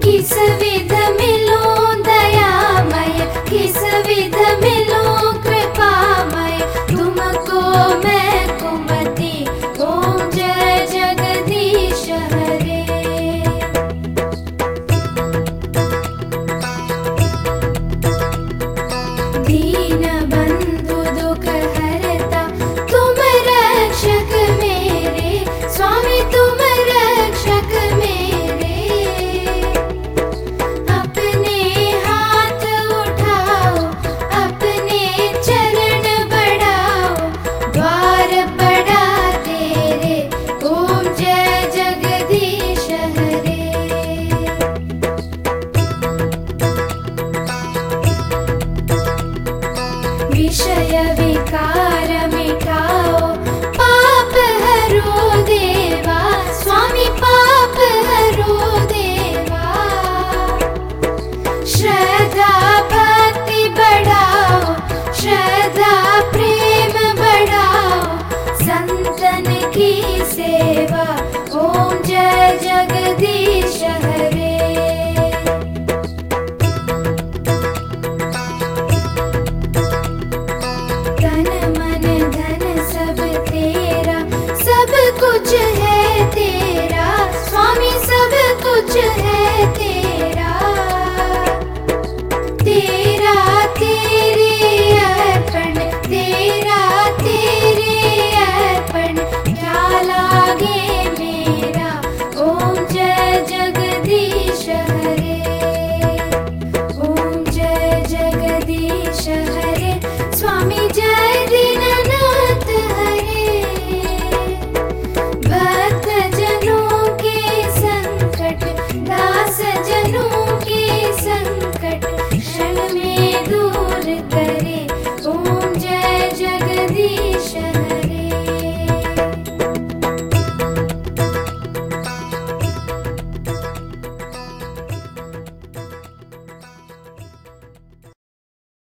किस विध मिलो दयामय, किस विध मिलो कृपामय, तुमको मैं कुमति ओम जय जगदीश हरे। दीन बंधु दुख हरता तुम रक्षक मेरे, स्वामी तुम रक्षक मेरे। अपने हाथ उठाओ, अपने चरण बढ़ाओ, द्वार बड़ा तेरे ओम जय जगदीश हरे। विषय विकार मिटाओ, पाप हरो देवा, स्वामी पाप हरो देवा। श्रद्धा भक्ति बढ़ाओ, श्रद्धा प्रेम बढ़ाओ, संतन की सेवा ओम जय जगदीश हरे।